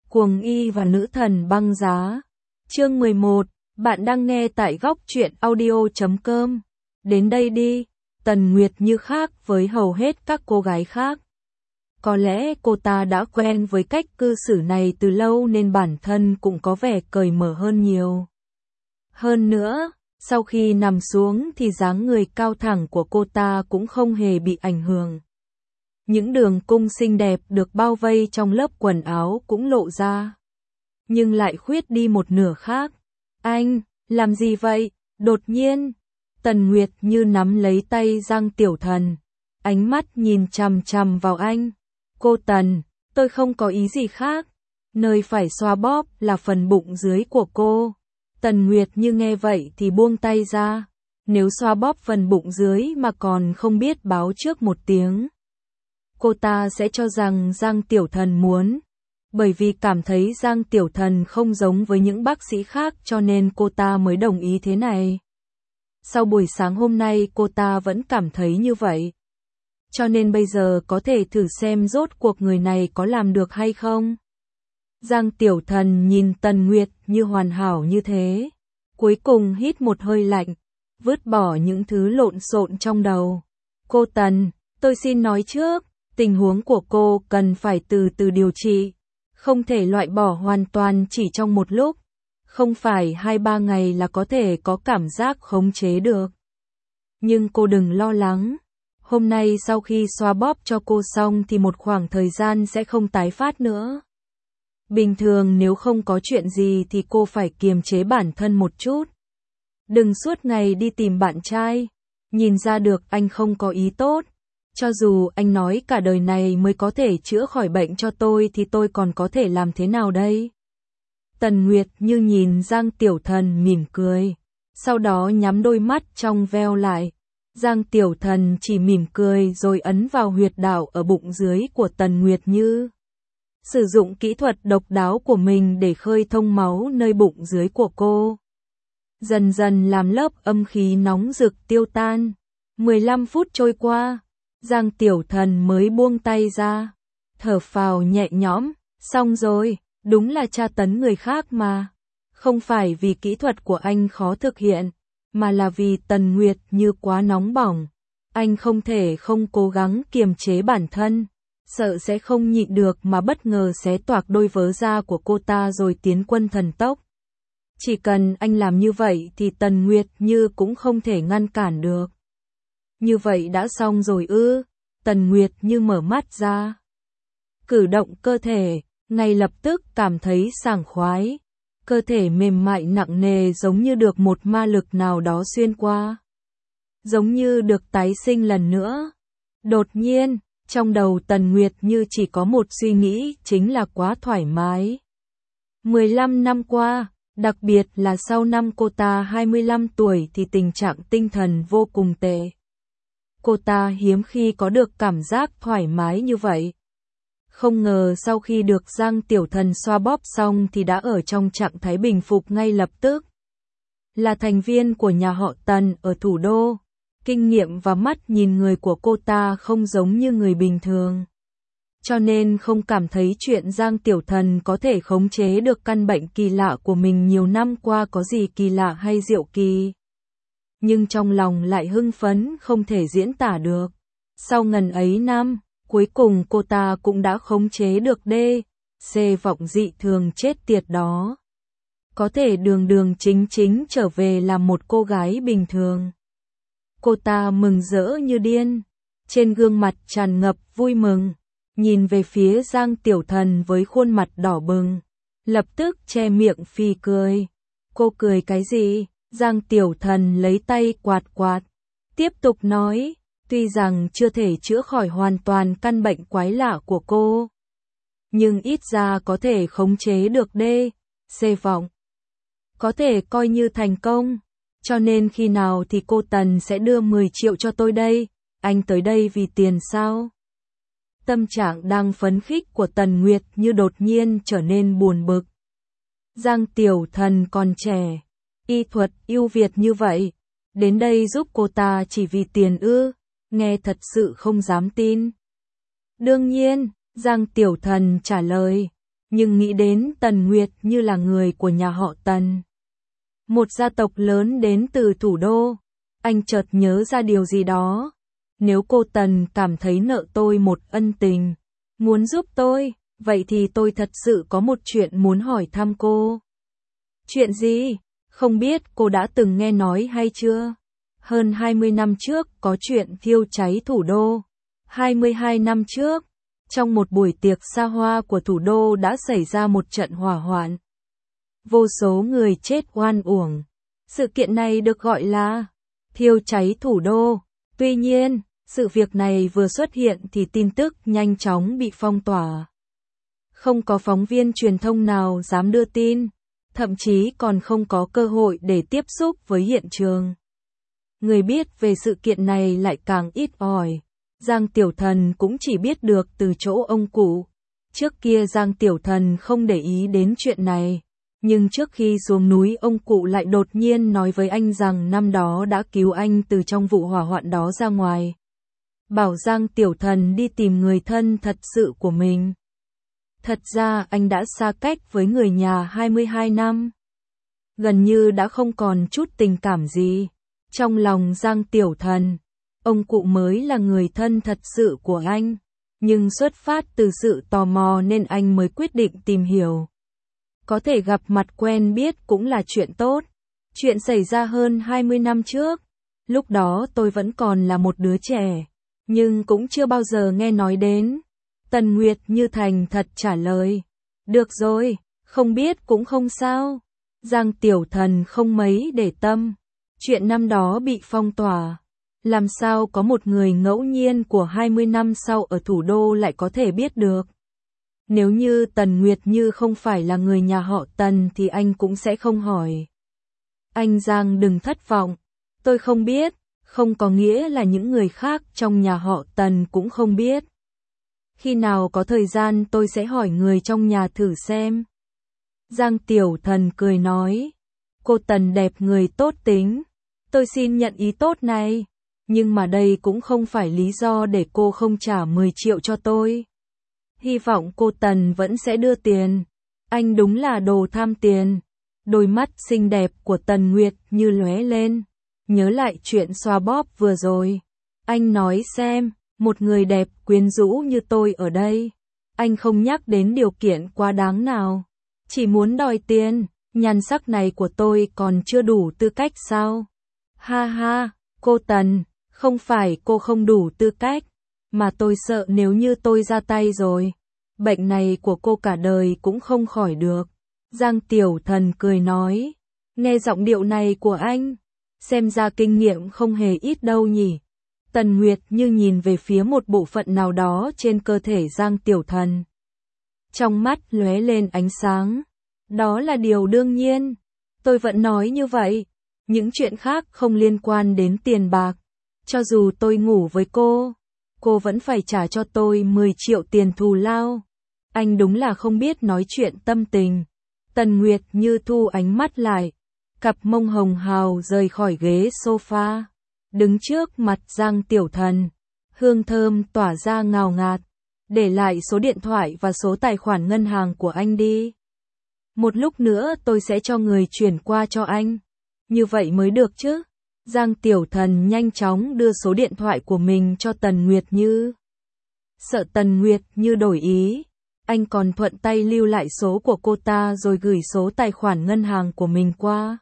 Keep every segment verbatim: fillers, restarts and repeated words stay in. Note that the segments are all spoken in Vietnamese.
Cuồng y và nữ thần băng giá. Chương mười một, bạn đang nghe tại góc truyện audio chấm com. Đến đây đi, Tần Nguyệt Như khác với hầu hết các cô gái khác. Có lẽ cô ta đã quen với cách cư xử này từ lâu nên bản thân cũng có vẻ cởi mở hơn nhiều. Hơn nữa, sau khi nằm xuống thì dáng người cao thẳng của cô ta cũng không hề bị ảnh hưởng. Những đường cung xinh đẹp được bao vây trong lớp quần áo cũng lộ ra. Nhưng lại khuyết đi một nửa khác. Anh, làm gì vậy? Đột nhiên, Tần Nguyệt Như nắm lấy tay Giang Tiểu Thần. Ánh mắt nhìn chằm chằm vào anh. Cô Tần, tôi không có ý gì khác. Nơi phải xoa bóp là phần bụng dưới của cô. Tần Nguyệt Như nghe vậy thì buông tay ra. Nếu xoa bóp phần bụng dưới mà còn không biết báo trước một tiếng, cô ta sẽ cho rằng Giang Tiểu Thần muốn. Bởi vì cảm thấy Giang Tiểu Thần không giống với những bác sĩ khác cho nên cô ta mới đồng ý thế này. Sau buổi sáng hôm nay cô ta vẫn cảm thấy như vậy. Cho nên bây giờ có thể thử xem rốt cuộc người này có làm được hay không. Giang Tiểu Thần nhìn Tần Nguyệt Như hoàn hảo như thế. Cuối cùng hít một hơi lạnh, vứt bỏ những thứ lộn xộn trong đầu. Cô Tần, tôi xin nói trước, tình huống của cô cần phải từ từ điều trị. Không thể loại bỏ hoàn toàn chỉ trong một lúc. Không phải hai ba ngày là có thể có cảm giác khống chế được. Nhưng cô đừng lo lắng. Hôm nay sau khi xoa bóp cho cô xong thì một khoảng thời gian sẽ không tái phát nữa. Bình thường nếu không có chuyện gì thì cô phải kiềm chế bản thân một chút. Đừng suốt ngày đi tìm bạn trai. Nhìn ra được anh không có ý tốt. Cho dù anh nói cả đời này mới có thể chữa khỏi bệnh cho tôi thì tôi còn có thể làm thế nào đây? Tần Nguyệt Như nhìn Giang Tiểu Thần mỉm cười. Sau đó nhắm đôi mắt trong veo lại. Giang Tiểu Thần chỉ mỉm cười rồi ấn vào huyệt đạo ở bụng dưới của Tần Nguyệt Như. Sử dụng kỹ thuật độc đáo của mình để khơi thông máu nơi bụng dưới của cô. Dần dần làm lớp âm khí nóng rực tiêu tan. mười lăm phút trôi qua, Giang Tiểu Thần mới buông tay ra. Thở phào nhẹ nhõm, xong rồi, đúng là tra tấn người khác mà. Không phải vì kỹ thuật của anh khó thực hiện, mà là vì Tần Nguyệt Như quá nóng bỏng. Anh không thể không cố gắng kiềm chế bản thân. Sợ sẽ không nhịn được mà bất ngờ xé toạc đôi vớ da của cô ta rồi tiến quân thần tốc. Chỉ cần anh làm như vậy thì Tần Nguyệt Như cũng không thể ngăn cản được. Như vậy đã xong rồi ư? Tần Nguyệt Như mở mắt ra. Cử động cơ thể, ngay lập tức cảm thấy sảng khoái. Cơ thể mềm mại nặng nề giống như được một ma lực nào đó xuyên qua. Giống như được tái sinh lần nữa. Đột nhiên, trong đầu Tần Nguyệt Như chỉ có một suy nghĩ chính là quá thoải mái. mười lăm năm qua, đặc biệt là sau năm cô ta hai mươi lăm tuổi thì tình trạng tinh thần vô cùng tệ. Cô ta hiếm khi có được cảm giác thoải mái như vậy. Không ngờ sau khi được Giang Tiểu Thần xoa bóp xong thì đã ở trong trạng thái bình phục ngay lập tức. Là thành viên của nhà họ Tần ở thủ đô, kinh nghiệm và mắt nhìn người của cô ta không giống như người bình thường. Cho nên không cảm thấy chuyện Giang Tiểu Thần có thể khống chế được căn bệnh kỳ lạ của mình nhiều năm qua có gì kỳ lạ hay diệu kỳ. Nhưng trong lòng lại hưng phấn không thể diễn tả được. Sau ngần ấy năm, cuối cùng cô ta cũng đã khống chế được đê, xê vọng dị thường chết tiệt đó. Có thể đường đường chính chính trở về làm một cô gái bình thường. Cô ta mừng rỡ như điên, trên gương mặt tràn ngập vui mừng, nhìn về phía Giang Tiểu Thần với khuôn mặt đỏ bừng, lập tức che miệng phì cười. Cô cười cái gì? Giang Tiểu Thần lấy tay quạt quạt, tiếp tục nói, tuy rằng chưa thể chữa khỏi hoàn toàn căn bệnh quái lạ của cô, nhưng ít ra có thể khống chế được đê, xê vọng. Có thể coi như thành công, cho nên khi nào thì cô Tần sẽ đưa mười triệu cho tôi đây, anh tới đây vì tiền sao? Tâm trạng đang phấn khích của Tần Nguyệt Như đột nhiên trở nên buồn bực. Giang Tiểu Thần còn trẻ, y thuật ưu việt như vậy, đến đây giúp cô ta chỉ vì tiền ư? Nghe thật sự không dám tin. Đương nhiên, Giang Tiểu Thần trả lời, nhưng nghĩ đến Tần Nguyệt Như là người của nhà họ Tần, một gia tộc lớn đến từ thủ đô, anh chợt nhớ ra điều gì đó. Nếu cô Tần cảm thấy nợ tôi một ân tình, muốn giúp tôi, vậy thì tôi thật sự có một chuyện muốn hỏi thăm cô. Chuyện gì? Không biết cô đã từng nghe nói hay chưa? Hơn hai mươi năm trước có chuyện thiêu cháy thủ đô. hai mươi hai năm trước, trong một buổi tiệc xa hoa của thủ đô đã xảy ra một trận hỏa hoạn. Vô số người chết oan uổng. Sự kiện này được gọi là thiêu cháy thủ đô. Tuy nhiên, sự việc này vừa xuất hiện thì tin tức nhanh chóng bị phong tỏa. Không có phóng viên truyền thông nào dám đưa tin, thậm chí còn không có cơ hội để tiếp xúc với hiện trường. Người biết về sự kiện này lại càng ít ỏi. Giang Tiểu Thần cũng chỉ biết được từ chỗ ông cụ. Trước kia Giang Tiểu Thần không để ý đến chuyện này, nhưng trước khi xuống núi ông cụ lại đột nhiên nói với anh rằng năm đó đã cứu anh từ trong vụ hỏa hoạn đó ra ngoài. Bảo Giang Tiểu Thần đi tìm người thân thật sự của mình. Thật ra anh đã xa cách với người nhà hai mươi hai năm. Gần như đã không còn chút tình cảm gì. Trong lòng Giang Tiểu Thần, ông cụ mới là người thân thật sự của anh. Nhưng xuất phát từ sự tò mò nên anh mới quyết định tìm hiểu. Có thể gặp mặt quen biết cũng là chuyện tốt. Chuyện xảy ra hơn hai mươi năm trước. Lúc đó tôi vẫn còn là một đứa trẻ, nhưng cũng chưa bao giờ nghe nói đến. Tần Nguyệt Như thành thật trả lời. Được rồi, không biết cũng không sao. Giang Tiểu Thần không mấy để tâm. Chuyện năm đó bị phong tỏa. Làm sao có một người ngẫu nhiên của hai mươi năm sau ở thủ đô lại có thể biết được. Nếu như Tần Nguyệt Như không phải là người nhà họ Tần thì anh cũng sẽ không hỏi. Anh Giang đừng thất vọng. Tôi không biết, không có nghĩa là những người khác trong nhà họ Tần cũng không biết. Khi nào có thời gian tôi sẽ hỏi người trong nhà thử xem. Giang Tiểu Thần cười nói. Cô Tần đẹp người tốt tính. Tôi xin nhận ý tốt này. Nhưng mà đây cũng không phải lý do để cô không trả mười triệu cho tôi. Hy vọng cô Tần vẫn sẽ đưa tiền. Anh đúng là đồ tham tiền. Đôi mắt xinh đẹp của Tần Nguyệt Như lóe lên. Nhớ lại chuyện xoa bóp vừa rồi. Anh nói xem, một người đẹp quyến rũ như tôi ở đây. Anh không nhắc đến điều kiện quá đáng nào. Chỉ muốn đòi tiền, nhan sắc này của tôi còn chưa đủ tư cách sao? Ha ha, cô Tần, không phải cô không đủ tư cách, mà tôi sợ nếu như tôi ra tay rồi, bệnh này của cô cả đời cũng không khỏi được. Giang Tiểu Thần cười nói, nghe giọng điệu này của anh, xem ra kinh nghiệm không hề ít đâu nhỉ. Tần Nguyệt Như nhìn về phía một bộ phận nào đó trên cơ thể Giang Tiểu Thần. Trong mắt lóe lên ánh sáng. Đó là điều đương nhiên. Tôi vẫn nói như vậy. Những chuyện khác không liên quan đến tiền bạc. Cho dù tôi ngủ với cô, cô vẫn phải trả cho tôi mười triệu tiền thù lao. Anh đúng là không biết nói chuyện tâm tình. Tần Nguyệt Như thu ánh mắt lại. Cặp mông hồng hào rời khỏi ghế sofa. Đứng trước mặt Giang Tiểu Thần. Hương thơm tỏa ra ngào ngạt. Để lại số điện thoại và số tài khoản ngân hàng của anh đi. Một lúc nữa tôi sẽ cho người chuyển qua cho anh. Như vậy mới được chứ. Giang Tiểu Thần nhanh chóng đưa số điện thoại của mình cho Tần Nguyệt Như. Sợ Tần Nguyệt Như đổi ý, anh còn thuận tay lưu lại số của cô ta rồi gửi số tài khoản ngân hàng của mình qua.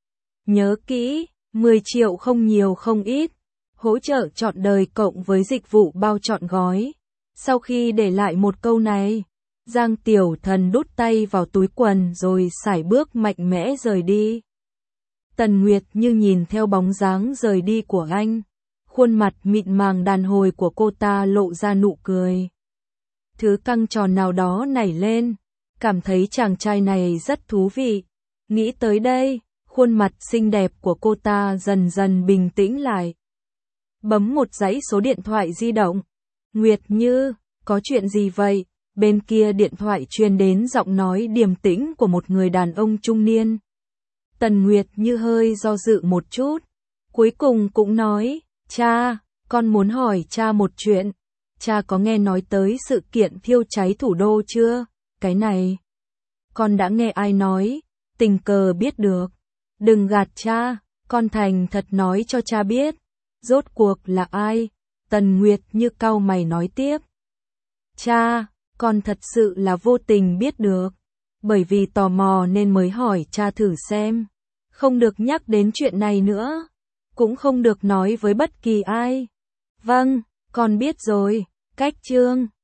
Nhớ kỹ, mười triệu không nhiều không ít. Hỗ trợ trọn đời cộng với dịch vụ bao trọn gói. Sau khi để lại một câu này, Giang Tiểu Thần đút tay vào túi quần rồi sải bước mạnh mẽ rời đi. Tần Nguyệt Như nhìn theo bóng dáng rời đi của anh, khuôn mặt mịn màng đàn hồi của cô ta lộ ra nụ cười. Thứ căng tròn nào đó nảy lên, cảm thấy chàng trai này rất thú vị. Nghĩ tới đây, khuôn mặt xinh đẹp của cô ta dần dần bình tĩnh lại. Bấm một dãy số điện thoại di động. Nguyệt Như, có chuyện gì vậy? Bên kia điện thoại truyền đến giọng nói điềm tĩnh của một người đàn ông trung niên. Tần Nguyệt Như hơi do dự một chút, cuối cùng cũng nói, cha, con muốn hỏi cha một chuyện. Cha có nghe nói tới sự kiện thiêu cháy thủ đô chưa? Cái này, con đã nghe ai nói, tình cờ biết được. Đừng gạt cha, con thành thật nói cho cha biết. Rốt cuộc là ai? Tần Nguyệt Như cau mày nói tiếp. Cha, con thật sự là vô tình biết được. Bởi vì tò mò nên mới hỏi cha thử xem. Không được nhắc đến chuyện này nữa. Cũng không được nói với bất kỳ ai. Vâng, con biết rồi. Cách chương